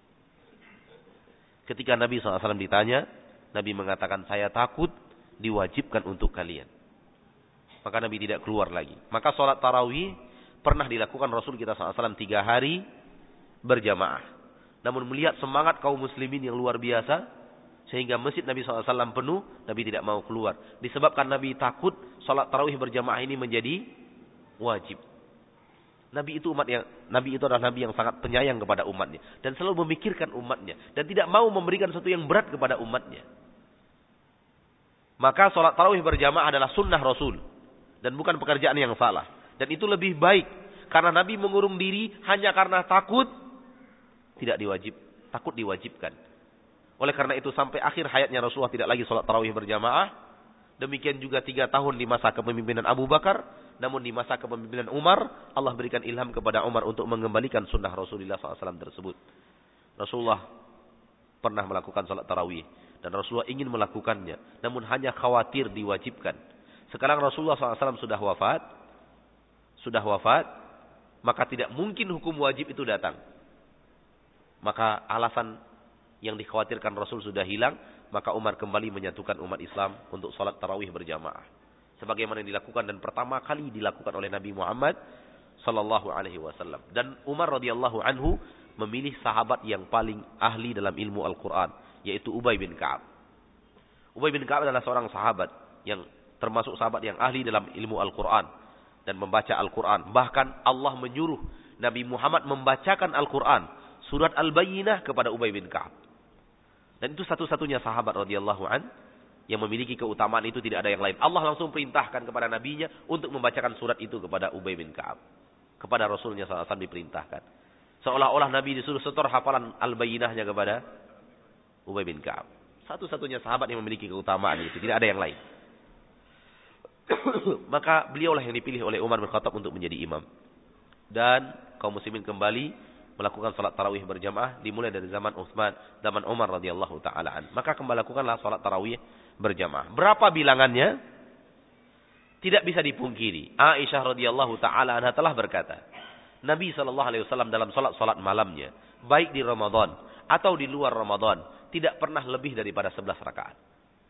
Ketika Nabi shallallahu alaihi wasallam ditanya, Nabi mengatakan, saya takut diwajibkan untuk kalian. Maka Nabi tidak keluar lagi. Maka sholat tarawih pernah dilakukan Rasul kita shallallahu alaihi wasallam tiga hari berjamaah. Namun melihat semangat kaum muslimin yang luar biasa, sehingga masjid Nabi shallallahu alaihi wasallam penuh, Nabi tidak mau keluar. Disebabkan Nabi takut sholat tarawih berjamaah ini menjadi wajib. Nabi itu umat yang Nabi itu adalah Nabi yang sangat penyayang kepada umatnya dan selalu memikirkan umatnya dan tidak mau memberikan sesuatu yang berat kepada umatnya. Maka sholat tarawih berjamaah adalah sunnah Rasul dan bukan pekerjaan yang salah. Dan itu lebih baik karena Nabi mengurung diri hanya karena takut tidak diwajib, takut diwajibkan. Oleh karena itu sampai akhir hayatnya Rasulullah tidak lagi sholat tarawih berjamaah. Demikian juga tiga tahun di masa kepemimpinan Abu Bakar. Namun di masa kepemimpinan Umar, Allah berikan ilham kepada Umar untuk mengembalikan sunnah Rasulullah shallallahu alaihi wasallam tersebut. Rasulullah pernah melakukan salat tarawih. Dan Rasulullah ingin melakukannya. Namun hanya khawatir diwajibkan. Sekarang Rasulullah shallallahu alaihi wasallam sudah wafat. Sudah wafat. Maka tidak mungkin hukum wajib itu datang. Maka alasan yang dikhawatirkan Rasul sudah hilang. Maka Umar kembali menyatukan umat Islam untuk sholat tarawih berjamaah. Sebagaimana yang dilakukan dan pertama kali dilakukan oleh Nabi Muhammad sallallahu alaihi wasallam. Dan Umar radhiyallahu anhu memilih sahabat yang paling ahli dalam ilmu Al-Quran. Yaitu Ubay bin Ka'ab. Ubay bin Ka'ab adalah seorang sahabat yang termasuk sahabat yang ahli dalam ilmu Al-Quran dan membaca Al-Quran. Bahkan Allah menyuruh Nabi Muhammad membacakan Al-Quran, surat Al-Bayyinah kepada Ubay bin Ka'ab. Dan itu satu-satunya sahabat radhiyallahu an yang memiliki keutamaan itu, tidak ada yang lain. Allah langsung perintahkan kepada nabinya untuk membacakan surat itu kepada Ubay bin Ka'ab. Kepada Rasulnya shallallahu alaihi wasallam diperintahkan. Seolah-olah Nabi disuruh setor hafalan Al-Bayyinahnya kepada Ubay bin Ka'ab. Satu-satunya sahabat yang memiliki keutamaan itu, tidak ada yang lain. Maka beliaulah yang dipilih oleh Umar bin Khattab untuk menjadi imam. Dan kaum muslimin kembali melakukan salat tarawih berjamaah dimulai dari zaman Utsman, zaman Umar radhiyallahu taala an. Maka kembali lakukanlah salat tarawih berjamaah. Berapa bilangannya? Tidak bisa dipungkiri. Aisyah radhiyallahu taala anha telah berkata, Nabi sallallahu alaihi wasallam dalam salat-salat malamnya, baik di Ramadan atau di luar Ramadan, tidak pernah lebih daripada sebelas rakaat.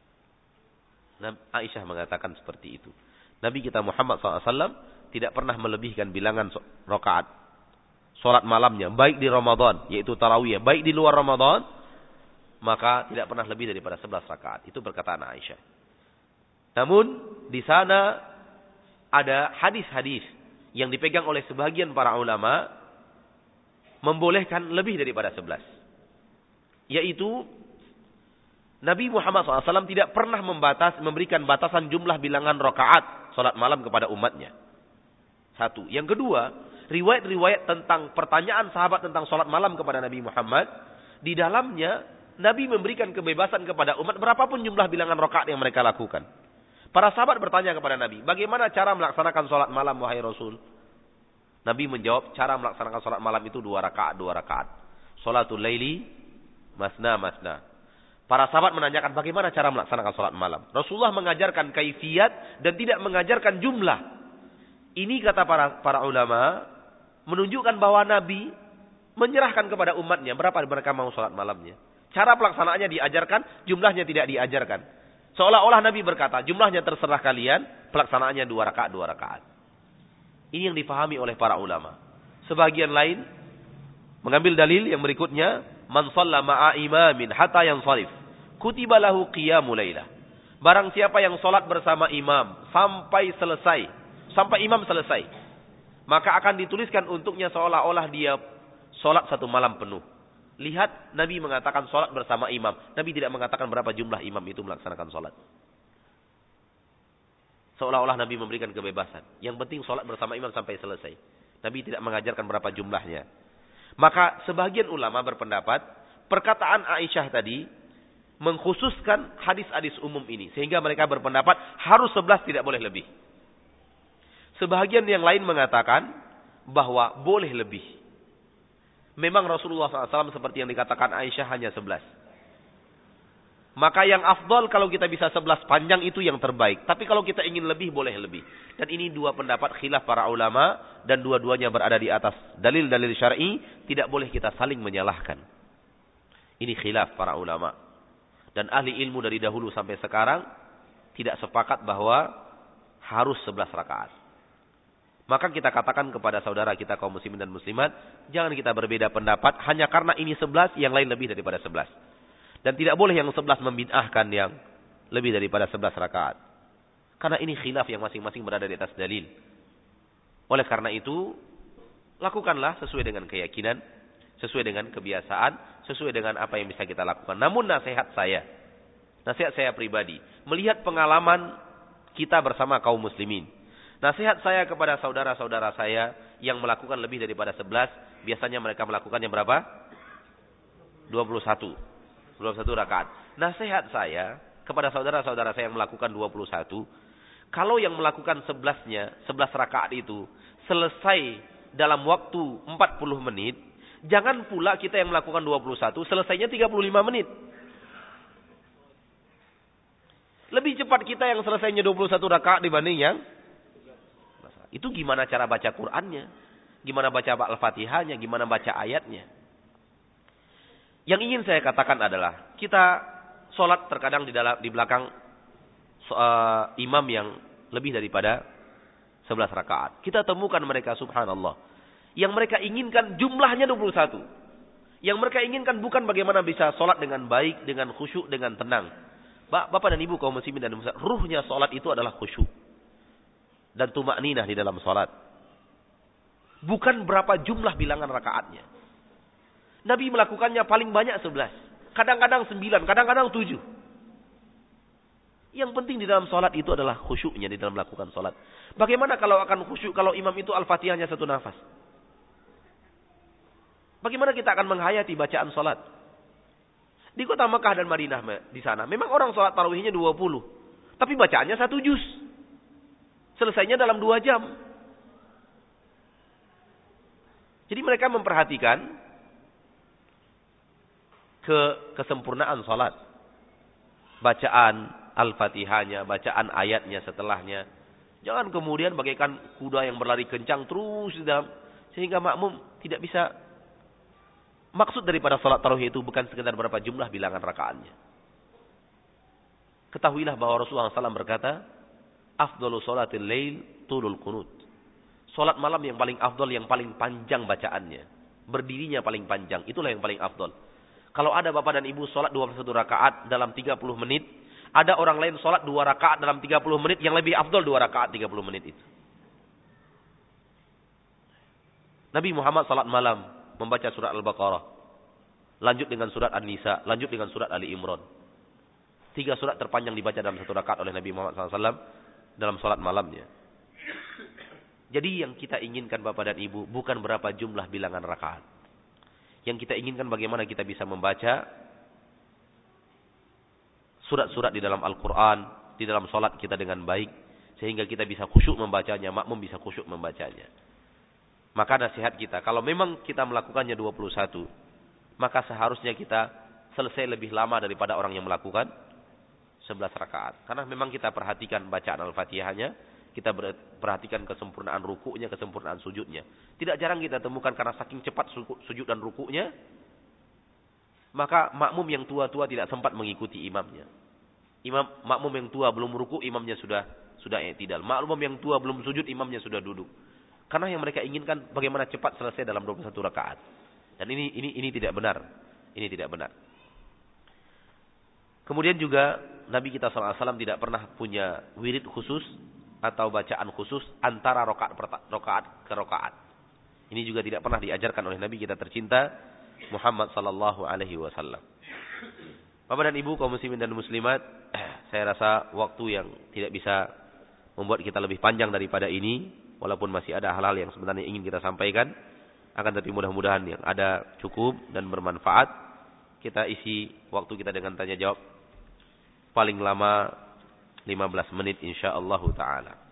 Aisyah mengatakan seperti itu. Nabi kita Muhammad sallallahu alaihi wasallam tidak pernah melebihkan bilangan rakaat salat malamnya, baik di Ramadan, yaitu tarawih, baik di luar Ramadan, maka tidak pernah lebih daripada sebelas rakaat. Itu perkataan Aisyah. Namun di sana ada hadis-hadis yang dipegang oleh sebagian para ulama membolehkan lebih daripada sebelas. Yaitu Nabi Muhammad shallallahu alaihi wasallam tidak pernah membatas, memberikan batasan jumlah bilangan rakaat salat malam kepada umatnya. Satu. Yang kedua, riwayat-riwayat tentang pertanyaan sahabat tentang salat malam kepada Nabi Muhammad, di dalamnya Nabi memberikan kebebasan kepada umat berapapun jumlah bilangan rakaat yang mereka lakukan. Para sahabat bertanya kepada Nabi, bagaimana cara melaksanakan salat malam wahai Rasul? Nabi menjawab, cara melaksanakan salat malam itu dua rakaat, dua rakaat. Salatul laili masna masna. Para sahabat menanyakan bagaimana cara melaksanakan salat malam. Rasulullah mengajarkan kaifiyat dan tidak mengajarkan jumlah. Ini kata para para ulama menunjukkan bahwa Nabi menyerahkan kepada umatnya berapa mereka mau salat malamnya. Cara pelaksanaannya diajarkan, jumlahnya tidak diajarkan. Seolah-olah Nabi berkata, jumlahnya terserah kalian, pelaksanaannya dua rakaat, dua rakaat. Ini yang dipahami oleh para ulama. Sebagian lain mengambil dalil yang berikutnya, man shalla ma'a imamin hatta yansharif, kutiba lahu qiyamul lailah. Barang siapa yang salat bersama imam sampai selesai, sampai imam selesai, maka akan dituliskan untuknya seolah-olah dia salat satu malam penuh. Lihat, Nabi mengatakan salat bersama imam. Nabi tidak mengatakan berapa jumlah imam itu melaksanakan salat. Seolah-olah Nabi memberikan kebebasan. Yang penting salat bersama imam sampai selesai. Nabi tidak mengajarkan berapa jumlahnya. Maka sebagian ulama berpendapat, perkataan Aisyah tadi mengkhususkan hadis-hadis umum ini. Sehingga mereka berpendapat harus sebelas, tidak boleh lebih. Sebahagian yang lain mengatakan bahwa boleh lebih. Memang Rasulullah shallallahu alaihi wasallam seperti yang dikatakan Aisyah hanya sebelas. Maka yang afdal kalau kita bisa sebelas panjang itu yang terbaik. Tapi kalau kita ingin lebih, boleh lebih. Dan ini dua pendapat khilaf para ulama. Dan dua-duanya berada di atas dalil-dalil syar'i. Tidak boleh kita saling menyalahkan. Ini khilaf para ulama. Dan ahli ilmu dari dahulu sampai sekarang tidak sepakat bahwa harus sebelas rakaat. Maka kita katakan kepada saudara kita kaum muslimin dan muslimat, jangan kita berbeda pendapat hanya karena ini sebelas, yang lain lebih daripada sebelas. Dan tidak boleh yang sebelas membid'ahkan yang lebih daripada sebelas rakaat. Karena ini khilaf yang masing-masing berada di atas dalil. Oleh karena itu, lakukanlah sesuai dengan keyakinan, sesuai dengan kebiasaan, sesuai dengan apa yang bisa kita lakukan. Namun nasihat saya, nasihat saya pribadi, melihat pengalaman kita bersama kaum muslimin, nasihat saya kepada saudara-saudara saya yang melakukan lebih daripada sebelas, biasanya mereka melakukannya berapa? dua puluh satu. dua puluh satu rakaat. Nasihat saya kepada saudara-saudara saya yang melakukan dua puluh satu, kalau yang melakukan sebelasnya, sebelas rakaat itu selesai dalam waktu empat puluh menit, jangan pula kita yang melakukan dua puluh satu selesainya tiga puluh lima menit. Lebih cepat kita yang selesainya dua puluh satu rakaat dibanding yang itu gimana cara baca Qur'annya? Gimana baca Al-Fatihahnya? Gimana baca ayatnya? Yang ingin saya katakan adalah kita sholat terkadang di dalam di belakang uh, imam yang lebih daripada sebelas rakaat. Kita temukan mereka subhanallah. Yang mereka inginkan jumlahnya dua puluh satu. Yang mereka inginkan bukan bagaimana bisa sholat dengan baik, dengan khusyuk, dengan tenang. Bapak dan Ibu kaum muslimin dan muslimat, ruhnya sholat itu adalah khusyuk dan tumakninah di dalam sholat. Bukan berapa jumlah bilangan rakaatnya. Nabi melakukannya paling banyak sebelas. Kadang-kadang sembilan, kadang-kadang tujuh. Yang penting di dalam sholat itu adalah khusyuknya di dalam melakukan sholat. Bagaimana kalau akan khusyuk kalau imam itu Al-Fatihahnya satu nafas? Bagaimana kita akan menghayati bacaan sholat? Di kota Mekah dan Madinah di sana, memang orang sholat tarawihnya dua puluh. Tapi bacaannya satu juz. Selesainya dalam dua jam. Jadi mereka memperhatikan ke kesempurnaan sholat. Bacaan Al-Fatihahnya, bacaan ayatnya setelahnya. Jangan kemudian bagaikan kuda yang berlari kencang terus di dalam, sehingga makmum tidak bisa. Maksud daripada salat tarawih itu bukan sekedar berapa jumlah bilangan rakaatnya. Ketahuilah bahwa Rasulullah shallallahu alaihi wasallam berkata, "Afdalu sholatil lail tulul qunut." Salat malam yang paling afdal, yang paling panjang bacaannya. Berdirinya paling panjang, itulah yang paling afdal. Kalau ada bapak dan ibu salat dua puluh satu rakaat dalam tiga puluh menit, ada orang lain salat dua rakaat dalam tiga puluh menit, yang lebih afdal dua rakaat tiga puluh menit itu. Nabi Muhammad salat malam membaca surat Al-Baqarah, lanjut dengan surat An-Nisa, lanjut dengan surat Ali Imran. Tiga surat terpanjang dibaca dalam satu rakaat oleh Nabi Muhammad shallallahu alaihi wasallam dalam salat malamnya. Jadi yang kita inginkan bapak dan ibu bukan berapa jumlah bilangan rakaat. Yang kita inginkan bagaimana kita bisa membaca surat-surat di dalam Al-Quran, di dalam salat kita dengan baik, sehingga kita bisa khusyuk membacanya, makmum bisa khusyuk membacanya. Maka nasihat kita, kalau memang kita melakukannya dua puluh satu, maka seharusnya kita selesai lebih lama daripada orang yang melakukan sebelas rakaat. Karena memang kita perhatikan bacaan Al-Fatihahnya, kita perhatikan kesempurnaan rukuknya, kesempurnaan sujudnya. Tidak jarang kita temukan karena saking cepat sujud dan rukuknya, maka makmum yang tua-tua tidak sempat mengikuti imamnya. Imam makmum yang tua belum rukuk, imamnya sudah sudah i'tidal. Makmum yang tua belum sujud, imamnya sudah duduk. Karena yang mereka inginkan bagaimana cepat selesai dalam dua puluh satu rakaat. Dan ini ini ini tidak benar. Ini tidak benar. Kemudian juga Nabi kita shallallahu alaihi wasallam tidak pernah punya wirid khusus atau bacaan khusus antara rakaat rakaat ke rakaat. Ini juga tidak pernah diajarkan oleh Nabi kita tercinta Muhammad sallallahu alaihi wasallam. Bapak dan Ibu kaum muslimin dan muslimat, saya rasa waktu yang tidak bisa membuat kita lebih panjang daripada ini. Walaupun masih ada hal-hal yang sebenarnya ingin kita sampaikan, akan tapi mudah-mudahan yang ada cukup dan bermanfaat. Kita isi waktu kita dengan tanya jawab paling lama lima belas menit insyaallah taala.